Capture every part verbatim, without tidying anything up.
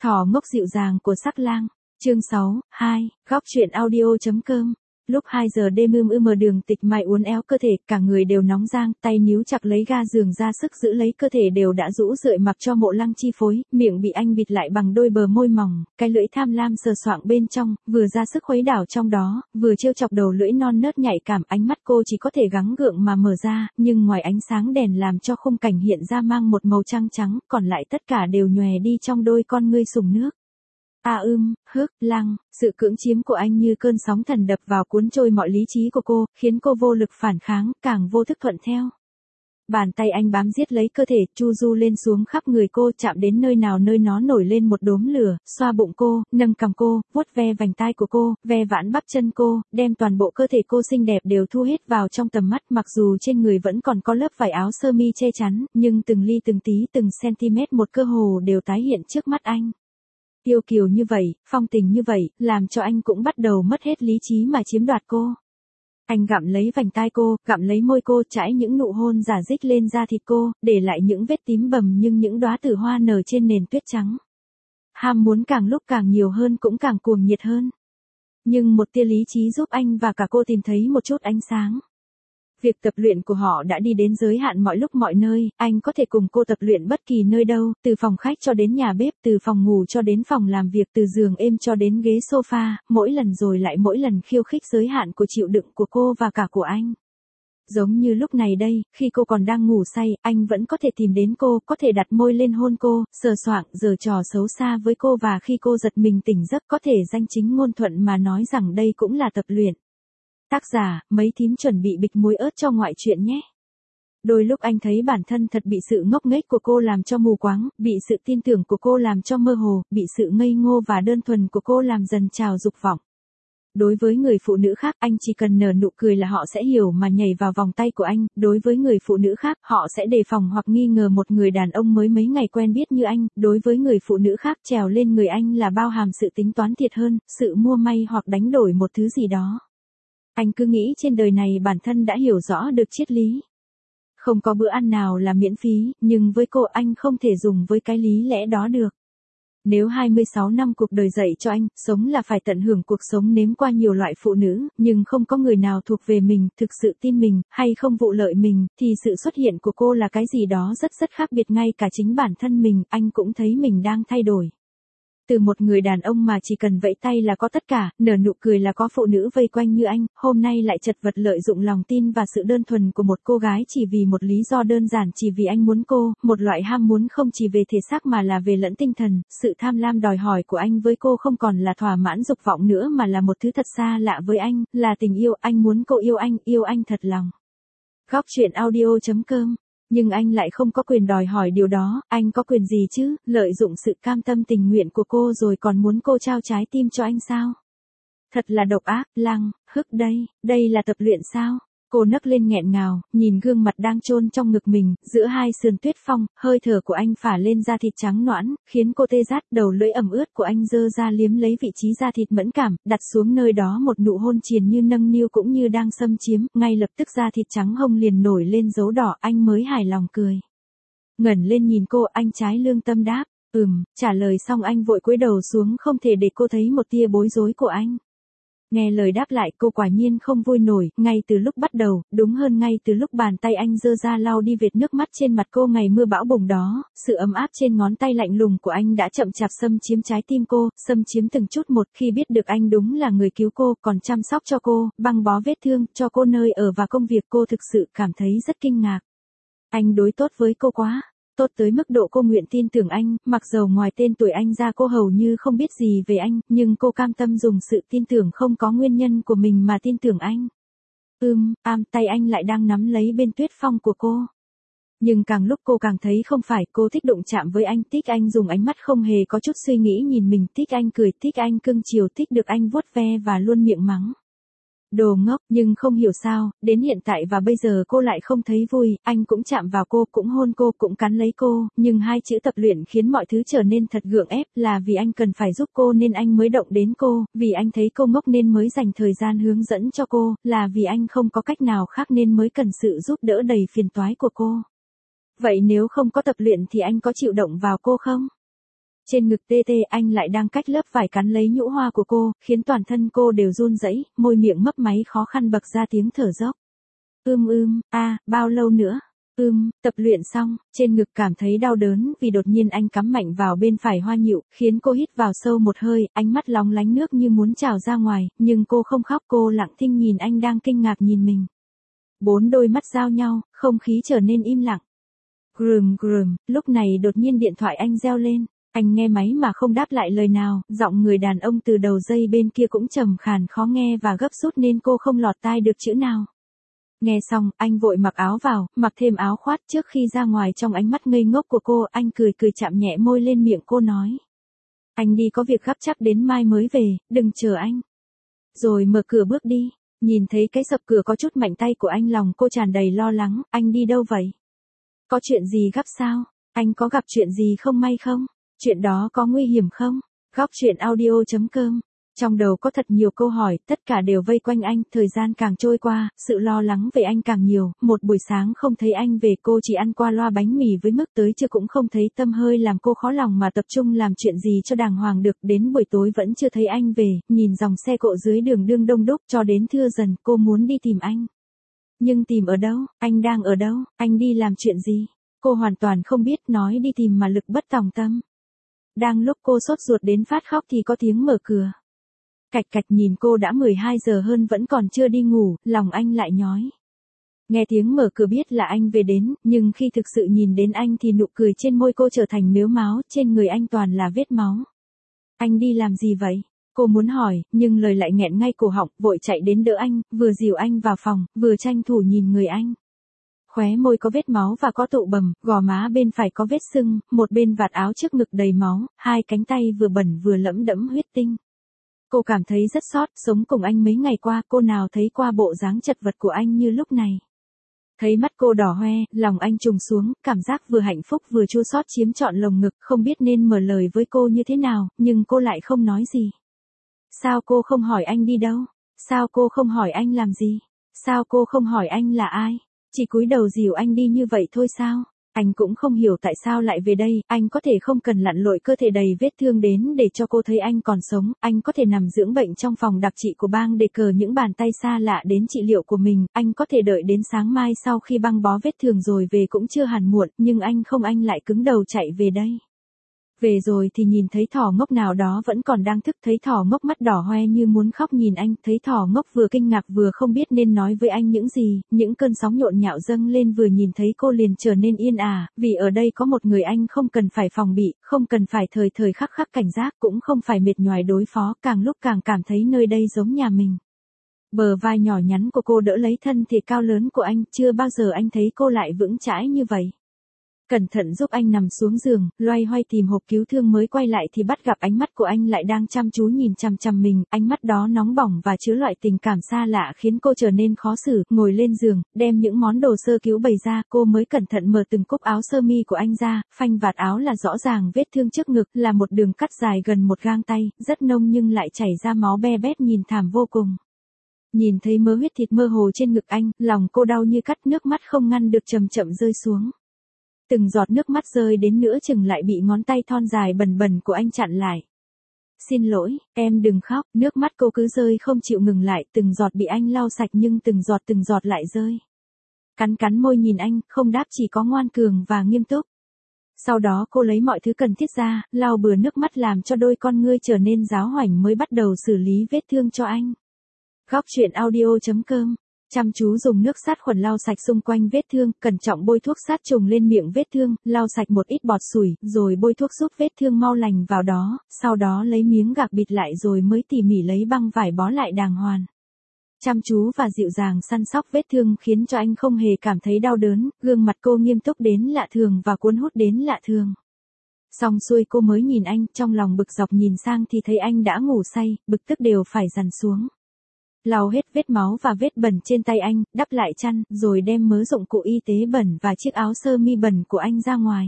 Thỏ ngốc dịu dàng của sắc lang. Chương sáu, hai, góc truyện audio.com. Lúc hai giờ đêm ưm ưm đường Tịch Mai uốn éo cơ thể, cả người đều nóng rang, tay níu chặt lấy ga giường ra sức giữ lấy cơ thể đều đã rũ rượi mặc cho Mộ Lăng chi phối, miệng bị anh bịt lại bằng đôi bờ môi mỏng, cái lưỡi tham lam sờ soạng bên trong, vừa ra sức khuấy đảo trong đó, vừa trêu chọc đầu lưỡi non nớt nhạy cảm. Ánh mắt cô chỉ có thể gắng gượng mà mở ra, nhưng ngoài ánh sáng đèn làm cho khung cảnh hiện ra mang một màu trắng trắng, còn lại tất cả đều nhòe đi trong đôi con ngươi sùng nước. A ưm, hức, lăng, sự cưỡng chiếm của anh như cơn sóng thần đập vào cuốn trôi mọi lý trí của cô, khiến cô vô lực phản kháng, càng vô thức thuận theo. Bàn tay anh bám giết lấy cơ thể, chu du lên xuống khắp người cô, chạm đến nơi nào nơi nó nổi lên một đốm lửa, xoa bụng cô, nâng cằm cô, vuốt ve vành tai của cô, ve vãn bắp chân cô, đem toàn bộ cơ thể cô xinh đẹp đều thu hết vào trong tầm mắt. Mặc dù trên người vẫn còn có lớp vải áo sơ mi che chắn, nhưng từng ly từng tí từng centimet một cơ hồ đều tái hiện trước mắt anh. Yêu kiều như vậy, phong tình như vậy, làm cho anh cũng bắt đầu mất hết lý trí mà chiếm đoạt cô. Anh gặm lấy vành tai cô, gặm lấy môi cô, trải những nụ hôn giả dích lên da thịt cô, để lại những vết tím bầm nhưng những đóa tử hoa nở trên nền tuyết trắng. Ham muốn càng lúc càng nhiều hơn, cũng càng cuồng nhiệt hơn. Nhưng một tia lý trí giúp anh và cả cô tìm thấy một chút ánh sáng. Việc tập luyện của họ đã đi đến giới hạn mọi lúc mọi nơi, anh có thể cùng cô tập luyện bất kỳ nơi đâu, từ phòng khách cho đến nhà bếp, từ phòng ngủ cho đến phòng làm việc, từ giường êm cho đến ghế sofa, mỗi lần rồi lại mỗi lần khiêu khích giới hạn của chịu đựng của cô và cả của anh. Giống như lúc này đây, khi cô còn đang ngủ say, anh vẫn có thể tìm đến cô, có thể đặt môi lên hôn cô, sờ soạng, giở trò xấu xa với cô, và khi cô giật mình tỉnh giấc có thể danh chính ngôn thuận mà nói rằng đây cũng là tập luyện. Tác giả, mấy thím chuẩn bị bịch muối ớt cho ngoại truyện nhé. Đôi lúc anh thấy bản thân thật bị sự ngốc nghếch của cô làm cho mù quáng, bị sự tin tưởng của cô làm cho mơ hồ, bị sự ngây ngô và đơn thuần của cô làm dần trào dục vọng. Đối với người phụ nữ khác, anh chỉ cần nở nụ cười là họ sẽ hiểu mà nhảy vào vòng tay của anh. Đối với người phụ nữ khác, họ sẽ đề phòng hoặc nghi ngờ một người đàn ông mới mấy ngày quen biết như anh. Đối với người phụ nữ khác, trèo lên người anh là bao hàm sự tính toán thiệt hơn, sự mua may hoặc đánh đổi một thứ gì đó. Anh cứ nghĩ trên đời này bản thân đã hiểu rõ được triết lý. Không có bữa ăn nào là miễn phí, nhưng với cô anh không thể dùng với cái lý lẽ đó được. Nếu hai mươi sáu năm cuộc đời dạy cho anh, sống là phải tận hưởng cuộc sống, nếm qua nhiều loại phụ nữ, nhưng không có người nào thuộc về mình, thực sự tin mình, hay không vụ lợi mình, thì sự xuất hiện của cô là cái gì đó rất rất khác biệt. Ngay cả chính bản thân mình, anh cũng thấy mình đang thay đổi. Từ một người đàn ông mà chỉ cần vẫy tay là có tất cả, nở nụ cười là có phụ nữ vây quanh như anh, hôm nay lại chật vật lợi dụng lòng tin và sự đơn thuần của một cô gái chỉ vì một lý do đơn giản, chỉ vì anh muốn cô, một loại ham muốn không chỉ về thể xác mà là về lẫn tinh thần. Sự tham lam đòi hỏi của anh với cô không còn là thỏa mãn dục vọng nữa mà là một thứ thật xa lạ với anh, là tình yêu. Anh muốn cô yêu anh, yêu anh thật lòng. Góc truyện audio.com. Nhưng anh lại không có quyền đòi hỏi điều đó, anh có quyền gì chứ, lợi dụng sự cam tâm tình nguyện của cô rồi còn muốn cô trao trái tim cho anh sao? Thật là độc ác. Lăng, hức, đây, đây là tập luyện sao? Cô nấc lên nghẹn ngào, nhìn gương mặt đang chôn trong ngực mình, giữa hai sườn tuyết phong, hơi thở của anh phả lên da thịt trắng nõn, khiến cô tê rát. Đầu lưỡi ẩm ướt của anh giơ ra liếm lấy vị trí da thịt mẫn cảm, đặt xuống nơi đó một nụ hôn triền như nâng niu cũng như đang xâm chiếm. Ngay lập tức da thịt trắng hồng liền nổi lên dấu đỏ, anh mới hài lòng cười. Ngẩng lên nhìn cô, anh trái lương tâm đáp, ừm, trả lời xong anh vội cúi đầu xuống, không thể để cô thấy một tia bối rối của anh. Nghe lời đáp lại, cô quả nhiên không vui nổi. Ngay từ lúc bắt đầu, đúng hơn ngay từ lúc bàn tay anh giơ ra lau đi vệt nước mắt trên mặt cô ngày mưa bão bùng đó, sự ấm áp trên ngón tay lạnh lùng của anh đã chậm chạp xâm chiếm trái tim cô, xâm chiếm từng chút một. Khi biết được anh đúng là người cứu cô, còn chăm sóc cho cô, băng bó vết thương, cho cô nơi ở và công việc, cô thực sự cảm thấy rất kinh ngạc. Anh đối tốt với cô quá. Tốt tới mức độ cô nguyện tin tưởng anh, mặc dầu ngoài tên tuổi anh ra cô hầu như không biết gì về anh, nhưng cô cam tâm dùng sự tin tưởng không có nguyên nhân của mình mà tin tưởng anh. Ừm, am tay anh lại đang nắm lấy bên tuyết phong của cô. Nhưng càng lúc cô càng thấy không phải, cô thích đụng chạm với anh, thích anh dùng ánh mắt không hề có chút suy nghĩ nhìn mình, thích anh cười, thích anh cưng chiều, thích được anh vuốt ve và luôn miệng mắng. Đồ ngốc, nhưng không hiểu sao, đến hiện tại và bây giờ cô lại không thấy vui. Anh cũng chạm vào cô, cũng hôn cô, cũng cắn lấy cô, nhưng hai chữ tập luyện khiến mọi thứ trở nên thật gượng ép. Là vì anh cần phải giúp cô nên anh mới động đến cô, vì anh thấy cô ngốc nên mới dành thời gian hướng dẫn cho cô, là vì anh không có cách nào khác nên mới cần sự giúp đỡ đầy phiền toái của cô. Vậy nếu không có tập luyện thì anh có chịu động vào cô không? Trên ngực tê tê anh lại đang cách lớp vải cắn lấy nhũ hoa của cô, khiến toàn thân cô đều run rẩy, môi miệng mấp máy khó khăn bật ra tiếng thở dốc. Ưm ưm, a, à, bao lâu nữa? Ưm, tập luyện xong, trên ngực cảm thấy đau đớn vì đột nhiên anh cắm mạnh vào bên phải hoa nhịu, khiến cô hít vào sâu một hơi, ánh mắt lóng lánh nước như muốn trào ra ngoài, nhưng cô không khóc, cô lặng thinh nhìn anh đang kinh ngạc nhìn mình. Bốn đôi mắt giao nhau, không khí trở nên im lặng. Grùm grùm, lúc này đột nhiên điện thoại anh reo lên. Anh nghe máy mà không đáp lại lời nào, giọng người đàn ông từ đầu dây bên kia cũng trầm khàn khó nghe và gấp rút nên cô không lọt tai được chữ nào. Nghe xong, anh vội mặc áo vào, mặc thêm áo khoác trước khi ra ngoài. Trong ánh mắt ngây ngốc của cô, anh cười cười chạm nhẹ môi lên miệng cô nói. Anh đi có việc gấp chắc đến mai mới về, đừng chờ anh. Rồi mở cửa bước đi, nhìn thấy cái sập cửa có chút mạnh tay của anh lòng cô tràn đầy lo lắng, anh đi đâu vậy? Có chuyện gì gấp sao? Anh có gặp chuyện gì không may không? Chuyện đó có nguy hiểm không? Góc chuyện audio chấm com. Trong đầu có thật nhiều câu hỏi, tất cả đều vây quanh anh, thời gian càng trôi qua, sự lo lắng về anh càng nhiều, một buổi sáng không thấy anh về cô chỉ ăn qua loa bánh mì với mức tới chưa cũng không thấy tâm hơi làm cô khó lòng mà tập trung làm chuyện gì cho đàng hoàng được, đến buổi tối vẫn chưa thấy anh về, nhìn dòng xe cộ dưới đường đương đông đúc cho đến thưa dần cô muốn đi tìm anh. Nhưng tìm ở đâu, anh đang ở đâu, anh đi làm chuyện gì? Cô hoàn toàn không biết, nói đi tìm mà lực bất tòng tâm. Đang lúc cô sốt ruột đến phát khóc thì có tiếng mở cửa. Cạch cạch nhìn cô đã mười hai giờ hơn vẫn còn chưa đi ngủ, lòng anh lại nhói. Nghe tiếng mở cửa biết là anh về đến, nhưng khi thực sự nhìn đến anh thì nụ cười trên môi cô trở thành mếu máo, trên người anh toàn là vết máu. Anh đi làm gì vậy? Cô muốn hỏi, nhưng lời lại nghẹn ngay cổ họng, vội chạy đến đỡ anh, vừa dìu anh vào phòng, vừa tranh thủ nhìn người anh. Khóe môi có vết máu và có tụ bầm, gò má bên phải có vết sưng, một bên vạt áo trước ngực đầy máu, hai cánh tay vừa bẩn vừa lẫm đẫm huyết tinh. Cô cảm thấy rất xót, sống cùng anh mấy ngày qua cô nào thấy qua bộ dáng chật vật của anh như lúc này. Thấy mắt cô đỏ hoe, lòng anh trùng xuống, cảm giác vừa hạnh phúc vừa chua xót chiếm trọn lồng ngực, không biết nên mở lời với cô như thế nào, nhưng cô lại không nói gì. Sao cô không hỏi anh đi đâu? Sao cô không hỏi anh làm gì? Sao cô không hỏi anh là ai? Chỉ cúi đầu dìu anh đi như vậy thôi sao? Anh cũng không hiểu tại sao lại về đây, anh có thể không cần lặn lội cơ thể đầy vết thương đến để cho cô thấy anh còn sống, anh có thể nằm dưỡng bệnh trong phòng đặc trị của bang để cờ những bàn tay xa lạ đến trị liệu của mình, anh có thể đợi đến sáng mai sau khi băng bó vết thương rồi về cũng chưa hẳn muộn, nhưng anh không, anh lại cứng đầu chạy về đây. Về rồi thì nhìn thấy thỏ ngốc nào đó vẫn còn đang thức, thấy thỏ ngốc mắt đỏ hoe như muốn khóc nhìn anh, thấy thỏ ngốc vừa kinh ngạc vừa không biết nên nói với anh những gì, những cơn sóng nhộn nhạo dâng lên vừa nhìn thấy cô liền trở nên yên ả, vì ở đây có một người anh không cần phải phòng bị, không cần phải thời thời khắc khắc cảnh giác, cũng không phải mệt nhoài đối phó, càng lúc càng cảm thấy nơi đây giống nhà mình. Bờ vai nhỏ nhắn của cô đỡ lấy thân thể cao lớn của anh, chưa bao giờ anh thấy cô lại vững chãi như vậy. Cẩn thận giúp anh nằm xuống giường, loay hoay tìm hộp cứu thương mới quay lại thì bắt gặp ánh mắt của anh lại đang chăm chú nhìn chằm chằm mình, ánh mắt đó nóng bỏng và chứa loại tình cảm xa lạ khiến cô trở nên khó xử, ngồi lên giường, đem những món đồ sơ cứu bày ra, cô mới cẩn thận mở từng cúc áo sơ mi của anh ra, phanh vạt áo là rõ ràng vết thương trước ngực, là một đường cắt dài gần một gang tay, rất nông nhưng lại chảy ra máu be bét nhìn thảm vô cùng. Nhìn thấy mớ huyết thịt mơ hồ trên ngực anh, lòng cô đau như cắt, nước mắt không ngăn được chậm chậm rơi xuống. Từng giọt nước mắt rơi đến nửa chừng lại bị ngón tay thon dài bẩn bẩn của anh chặn lại. Xin lỗi, em đừng khóc, nước mắt cô cứ rơi không chịu ngừng lại, từng giọt bị anh lau sạch nhưng từng giọt từng giọt lại rơi. Cắn cắn môi nhìn anh, không đáp chỉ có ngoan cường và nghiêm túc. Sau đó cô lấy mọi thứ cần thiết ra, lau bừa nước mắt làm cho đôi con ngươi trở nên ráo hoảnh mới bắt đầu xử lý vết thương cho anh. Góc chuyện audio chấm com. Chăm chú dùng nước sát khuẩn lau sạch xung quanh vết thương, cẩn trọng bôi thuốc sát trùng lên miệng vết thương, lau sạch một ít bọt sủi, rồi bôi thuốc giúp vết thương mau lành vào đó, sau đó lấy miếng gạc bịt lại rồi mới tỉ mỉ lấy băng vải bó lại đàng hoàng. Chăm chú và dịu dàng săn sóc vết thương khiến cho anh không hề cảm thấy đau đớn, gương mặt cô nghiêm túc đến lạ thường và cuốn hút đến lạ thường. Xong xuôi cô mới nhìn anh, trong lòng bực dọc nhìn sang thì thấy anh đã ngủ say, bực tức đều phải dằn xuống. Lau hết vết máu và vết bẩn trên tay anh, đắp lại chăn, rồi đem mớ dụng cụ y tế bẩn và chiếc áo sơ mi bẩn của anh ra ngoài.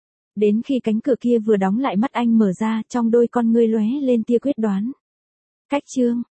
Đến khi cánh cửa kia vừa đóng lại mắt anh mở ra, trong đôi con ngươi lóe lên tia quyết đoán. Cách chương